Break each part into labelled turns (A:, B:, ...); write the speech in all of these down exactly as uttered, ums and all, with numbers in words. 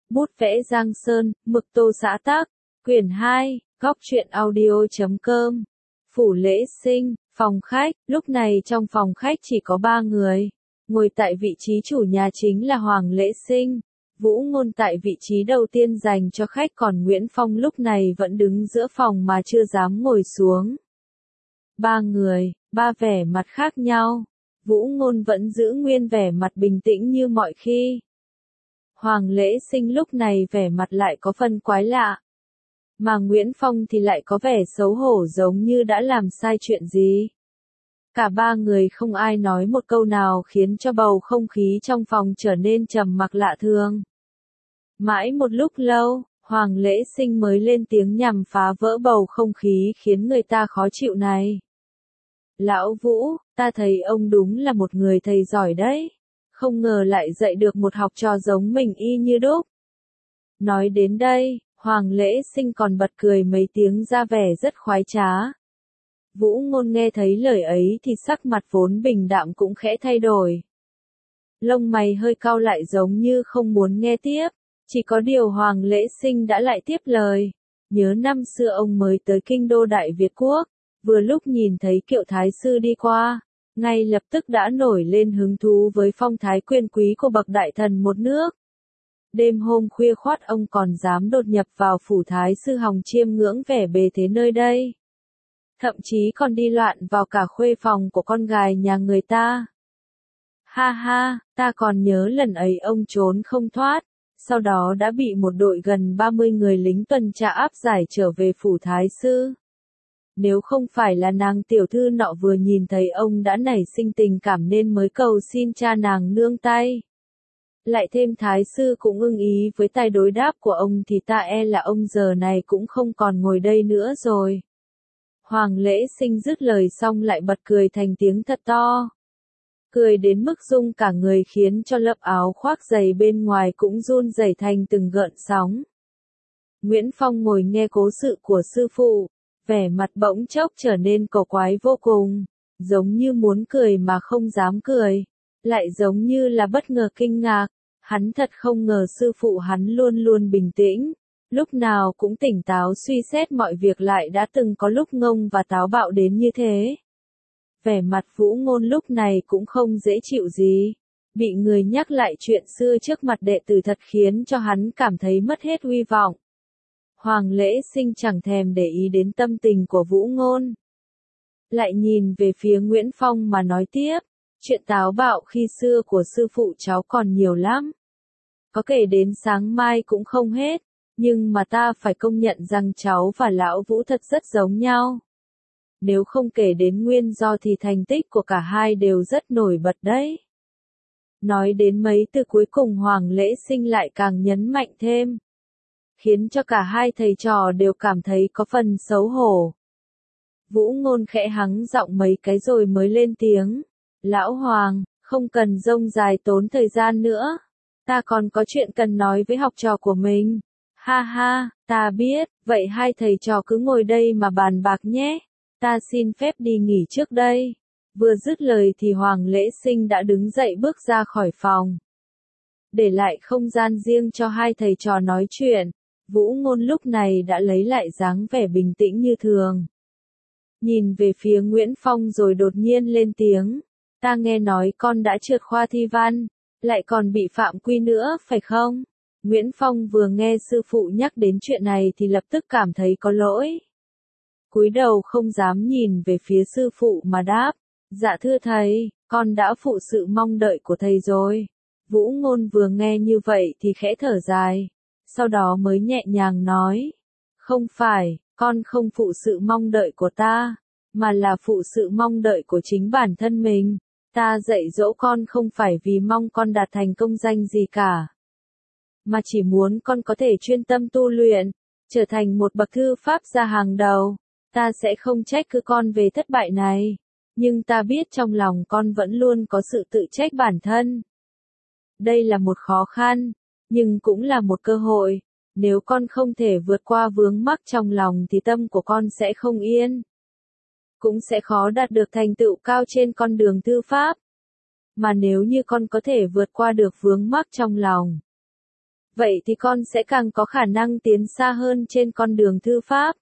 A: Bút vẽ Giang Sơn, mực tô xã tác, quyển hai, góc truyện audio chấm com. Phủ lễ sinh, phòng khách, lúc này trong phòng khách chỉ có ba người. Ngồi tại vị trí chủ nhà chính là Hoàng Lễ Sinh. Vũ Ngôn tại vị trí đầu tiên dành cho khách, còn Nguyễn Phong lúc này vẫn đứng giữa phòng mà chưa dám ngồi xuống. Ba người, ba vẻ mặt khác nhau. Vũ Ngôn vẫn giữ nguyên vẻ mặt bình tĩnh như mọi khi. Hoàng Lễ Sinh lúc này vẻ mặt lại có phần quái lạ. Mà Nguyễn Phong thì lại có vẻ xấu hổ giống như đã làm sai chuyện gì. Cả ba người không ai nói một câu nào khiến cho bầu không khí trong phòng trở nên trầm mặc lạ thường. Mãi một lúc lâu, Hoàng Lễ Sinh mới lên tiếng nhằm phá vỡ bầu không khí khiến người ta khó chịu này. Lão Vũ, ta thấy ông đúng là một người thầy giỏi đấy. Không ngờ lại dạy được một học trò giống mình y như đúc. Nói đến đây, Hoàng Lễ Sinh còn bật cười mấy tiếng ra vẻ rất khoái trá. Vũ Ngôn nghe thấy lời ấy thì sắc mặt vốn bình đạm cũng khẽ thay đổi. Lông mày hơi cau lại giống như không muốn nghe tiếp, chỉ có điều Hoàng Lễ Sinh đã lại tiếp lời. Nhớ năm xưa ông mới tới kinh đô Đại Việt Quốc, vừa lúc nhìn thấy Kiệu Thái Sư đi qua, ngay lập tức đã nổi lên hứng thú với phong thái quyền quý của bậc đại thần một nước. Đêm hôm khuya khoắt ông còn dám đột nhập vào phủ Thái Sư Hồng chiêm ngưỡng vẻ bề thế nơi đây. Thậm chí còn đi loạn vào cả khuê phòng của con gái nhà người ta. Ha ha, ta còn nhớ lần ấy ông trốn không thoát, sau đó đã bị một đội gần ba mươi người lính tuần tra áp giải trở về phủ Thái Sư. Nếu không phải là nàng tiểu thư nọ vừa nhìn thấy ông đã nảy sinh tình cảm nên mới cầu xin cha nàng nương tay. Lại thêm Thái Sư cũng ưng ý với tài đối đáp của ông thì ta e là ông giờ này cũng không còn ngồi đây nữa rồi. Hoàng Lễ Sinh dứt lời xong lại bật cười thành tiếng thật to. Cười đến mức rung cả người khiến cho lớp áo khoác dày bên ngoài cũng run rẩy thành từng gợn sóng. Nguyễn Phong ngồi nghe cố sự của sư phụ, vẻ mặt bỗng chốc trở nên cổ quái vô cùng, giống như muốn cười mà không dám cười, lại giống như là bất ngờ kinh ngạc. Hắn thật không ngờ sư phụ hắn luôn luôn bình tĩnh, lúc nào cũng tỉnh táo suy xét mọi việc lại đã từng có lúc ngông và táo bạo đến như thế. Vẻ mặt Vũ Ngôn lúc này cũng không dễ chịu gì, bị người nhắc lại chuyện xưa trước mặt đệ tử thật khiến cho hắn cảm thấy mất hết uy vọng. Hoàng Lễ Sinh chẳng thèm để ý đến tâm tình của Vũ Ngôn. Lại nhìn về phía Nguyễn Phong mà nói tiếp, chuyện táo bạo khi xưa của sư phụ cháu còn nhiều lắm. Có kể đến sáng mai cũng không hết, nhưng mà ta phải công nhận rằng cháu và Lão Vũ thật rất giống nhau. Nếu không kể đến nguyên do thì thành tích của cả hai đều rất nổi bật đấy. Nói đến mấy từ cuối cùng Hoàng Lễ Sinh lại càng nhấn mạnh thêm, khiến cho cả hai thầy trò đều cảm thấy có phần xấu hổ. Vũ Ngôn khẽ hắng giọng mấy cái rồi mới lên tiếng. Lão Hoàng, không cần rông dài tốn thời gian nữa. Ta còn có chuyện cần nói với học trò của mình. Ha ha, ta biết, vậy hai thầy trò cứ ngồi đây mà bàn bạc nhé. Ta xin phép đi nghỉ trước đây. Vừa dứt lời thì Hoàng Lễ Sinh đã đứng dậy bước ra khỏi phòng. Để lại không gian riêng cho hai thầy trò nói chuyện, Vũ Ngôn lúc này đã lấy lại dáng vẻ bình tĩnh như thường. Nhìn về phía Nguyễn Phong rồi đột nhiên lên tiếng. Ta nghe nói con đã trượt khoa thi văn, lại còn bị phạm quy nữa, phải không? Nguyễn Phong vừa nghe sư phụ nhắc đến chuyện này thì lập tức cảm thấy có lỗi. Cúi đầu không dám nhìn về phía sư phụ mà đáp. Dạ thưa thầy, con đã phụ sự mong đợi của thầy rồi. Vũ Ngôn vừa nghe như vậy thì khẽ thở dài, sau đó mới nhẹ nhàng nói. Không phải, con không phụ sự mong đợi của ta, mà là phụ sự mong đợi của chính bản thân mình. Ta dạy dỗ con không phải vì mong con đạt thành công danh gì cả, mà chỉ muốn con có thể chuyên tâm tu luyện, trở thành một bậc thư pháp gia hàng đầu. Ta sẽ không trách cứ con về thất bại này, nhưng ta biết trong lòng con vẫn luôn có sự tự trách bản thân. Đây là một khó khăn, nhưng cũng là một cơ hội. Nếu con không thể vượt qua vướng mắc trong lòng thì tâm của con sẽ không yên, cũng sẽ khó đạt được thành tựu cao trên con đường thư pháp. Mà nếu như con có thể vượt qua được vướng mắc trong lòng, vậy thì con sẽ càng có khả năng tiến xa hơn trên con đường thư pháp.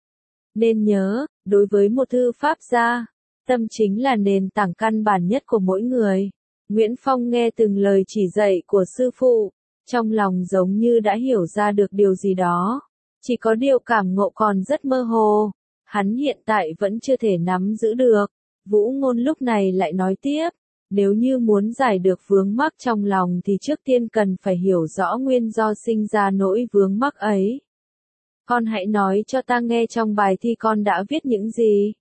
A: Nên nhớ, đối với một thư pháp gia, tâm chính là nền tảng căn bản nhất của mỗi người. Nguyễn Phong nghe từng lời chỉ dạy của sư phụ, trong lòng giống như đã hiểu ra được điều gì đó. Chỉ có điều cảm ngộ còn rất mơ hồ, hắn hiện tại vẫn chưa thể nắm giữ được. Vũ Ngôn lúc này lại nói tiếp, nếu như muốn giải được vướng mắc trong lòng thì trước tiên cần phải hiểu rõ nguyên do sinh ra nỗi vướng mắc ấy. Con hãy nói cho ta nghe trong bài thi con đã viết những gì.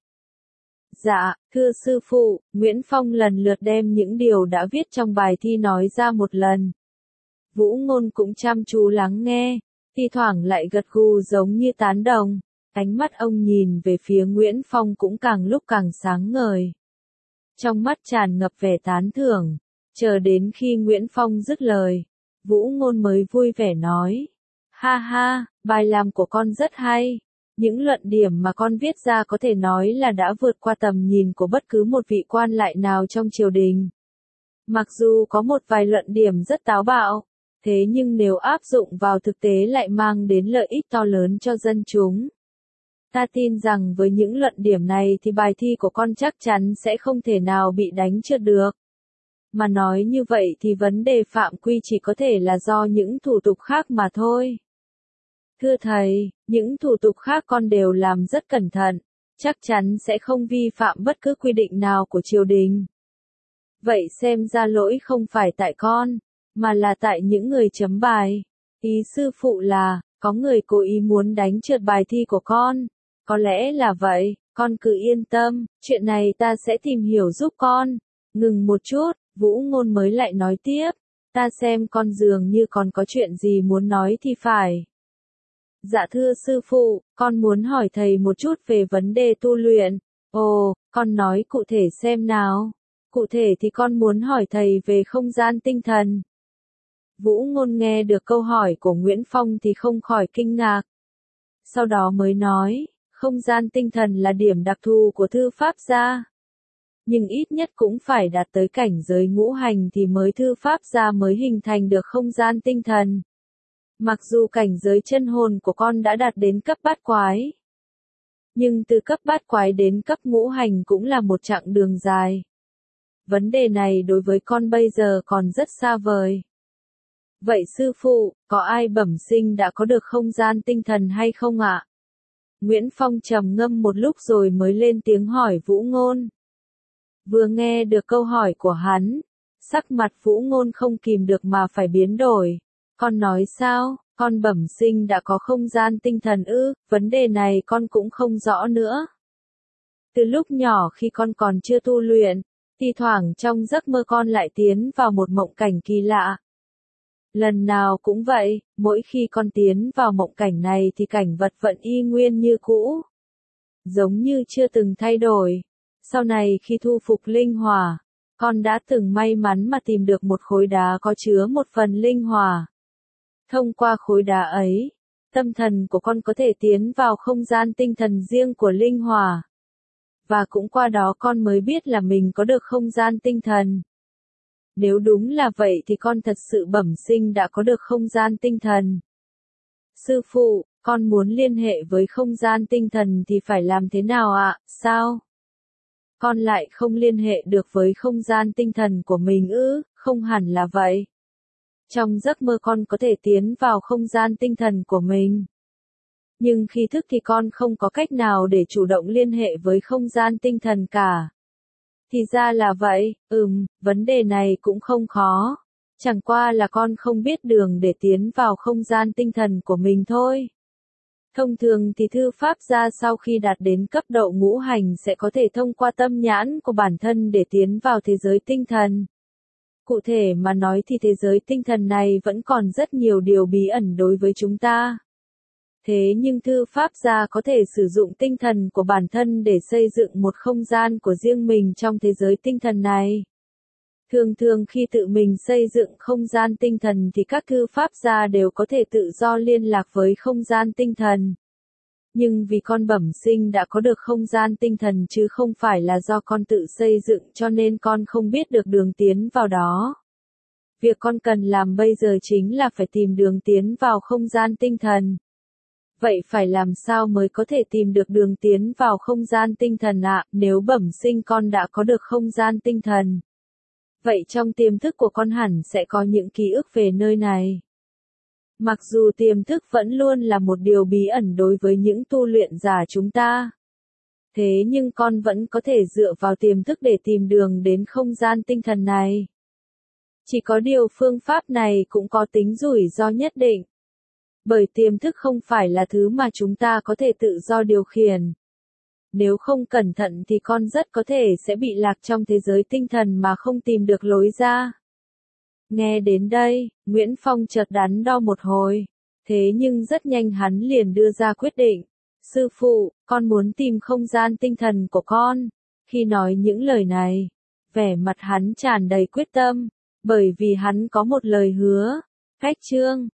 A: Dạ, thưa sư phụ, Nguyễn Phong lần lượt đem những điều đã viết trong bài thi nói ra một lần. Vũ Ngôn cũng chăm chú lắng nghe, thi thoảng lại gật gù giống như tán đồng. Ánh mắt ông nhìn về phía Nguyễn Phong cũng càng lúc càng sáng ngời. Trong mắt tràn ngập vẻ tán thưởng, chờ đến khi Nguyễn Phong dứt lời, Vũ Ngôn mới vui vẻ nói. Ha ha, bài làm của con rất hay. Những luận điểm mà con viết ra có thể nói là đã vượt qua tầm nhìn của bất cứ một vị quan lại nào trong triều đình. Mặc dù có một vài luận điểm rất táo bạo, thế nhưng nếu áp dụng vào thực tế lại mang đến lợi ích to lớn cho dân chúng. Ta tin rằng với những luận điểm này thì bài thi của con chắc chắn sẽ không thể nào bị đánh trượt được. Mà nói như vậy thì vấn đề phạm quy chỉ có thể là do những thủ tục khác mà thôi. Thưa thầy, những thủ tục khác con đều làm rất cẩn thận, chắc chắn sẽ không vi phạm bất cứ quy định nào của triều đình. Vậy xem ra lỗi không phải tại con, mà là tại những người chấm bài. Ý sư phụ là, có người cố ý muốn đánh trượt bài thi của con. Có lẽ là vậy, con cứ yên tâm, chuyện này ta sẽ tìm hiểu giúp con. Ngừng một chút, Vũ Ngôn mới lại nói tiếp, ta xem con dường như còn có chuyện gì muốn nói thì phải. Dạ thưa sư phụ, con muốn hỏi thầy một chút về vấn đề tu luyện. Ồ, con nói cụ thể xem nào. Cụ thể thì con muốn hỏi thầy về không gian tinh thần. Vũ Ngôn nghe được câu hỏi của Nguyễn Phong thì không khỏi kinh ngạc. Sau đó mới nói, không gian tinh thần là điểm đặc thù của thư pháp gia. Nhưng ít nhất cũng phải đạt tới cảnh giới ngũ hành thì mới thư pháp gia mới hình thành được không gian tinh thần. Mặc dù cảnh giới chân hồn của con đã đạt đến cấp bát quái. Nhưng từ cấp bát quái đến cấp ngũ hành cũng là một chặng đường dài. Vấn đề này đối với con bây giờ còn rất xa vời. Vậy sư phụ, có ai bẩm sinh đã có được không gian tinh thần hay không ạ? Nguyễn Phong trầm ngâm một lúc rồi mới lên tiếng hỏi Vũ Ngôn. Vừa nghe được câu hỏi của hắn, sắc mặt Vũ Ngôn không kìm được mà phải biến đổi. Con nói sao, con bẩm sinh đã có không gian tinh thần ư, vấn đề này con cũng không rõ nữa. Từ lúc nhỏ khi con còn chưa tu luyện, thi thoảng trong giấc mơ con lại tiến vào một mộng cảnh kỳ lạ. Lần nào cũng vậy, mỗi khi con tiến vào mộng cảnh này thì cảnh vật vẫn y nguyên như cũ. Giống như chưa từng thay đổi. Sau này khi thu phục linh hỏa, con đã từng may mắn mà tìm được một khối đá có chứa một phần linh hỏa. Thông qua khối đá ấy, tâm thần của con có thể tiến vào không gian tinh thần riêng của linh hỏa. Và cũng qua đó con mới biết là mình có được không gian tinh thần. Nếu đúng là vậy thì con thật sự bẩm sinh đã có được không gian tinh thần. Sư phụ, con muốn liên hệ với không gian tinh thần thì phải làm thế nào ạ, sao? Con lại không liên hệ được với không gian tinh thần của mình ư, không hẳn là vậy. Trong giấc mơ con có thể tiến vào không gian tinh thần của mình. Nhưng khi thức thì con không có cách nào để chủ động liên hệ với không gian tinh thần cả. Thì ra là vậy, ừm, vấn đề này cũng không khó. Chẳng qua là con không biết đường để tiến vào không gian tinh thần của mình thôi. Thông thường thì thư pháp gia sau khi đạt đến cấp độ ngũ hành sẽ có thể thông qua tâm nhãn của bản thân để tiến vào thế giới tinh thần. Cụ thể mà nói thì thế giới tinh thần này vẫn còn rất nhiều điều bí ẩn đối với chúng ta. Thế nhưng thư pháp gia có thể sử dụng tinh thần của bản thân để xây dựng một không gian của riêng mình trong thế giới tinh thần này. Thường thường khi tự mình xây dựng không gian tinh thần thì các thư pháp gia đều có thể tự do liên lạc với không gian tinh thần. Nhưng vì con bẩm sinh đã có được không gian tinh thần chứ không phải là do con tự xây dựng cho nên con không biết được đường tiến vào đó. Việc con cần làm bây giờ chính là phải tìm đường tiến vào không gian tinh thần. Vậy phải làm sao mới có thể tìm được đường tiến vào không gian tinh thần ạ? Nếu bẩm sinh con đã có được không gian tinh thần, vậy trong tiềm thức của con hẳn sẽ có những ký ức về nơi này. Mặc dù tiềm thức vẫn luôn là một điều bí ẩn đối với những tu luyện giả chúng ta. Thế nhưng con vẫn có thể dựa vào tiềm thức để tìm đường đến không gian tinh thần này. Chỉ có điều phương pháp này cũng có tính rủi ro nhất định. Bởi tiềm thức không phải là thứ mà chúng ta có thể tự do điều khiển. Nếu không cẩn thận thì con rất có thể sẽ bị lạc trong thế giới tinh thần mà không tìm được lối ra. Nghe đến đây, Nguyễn Phong chợt đắn đo một hồi. Thế nhưng rất nhanh hắn liền đưa ra quyết định. Sư phụ, con muốn tìm không gian tinh thần của con. Khi nói những lời này, vẻ mặt hắn tràn đầy quyết tâm. Bởi vì hắn có một lời hứa. Cách chương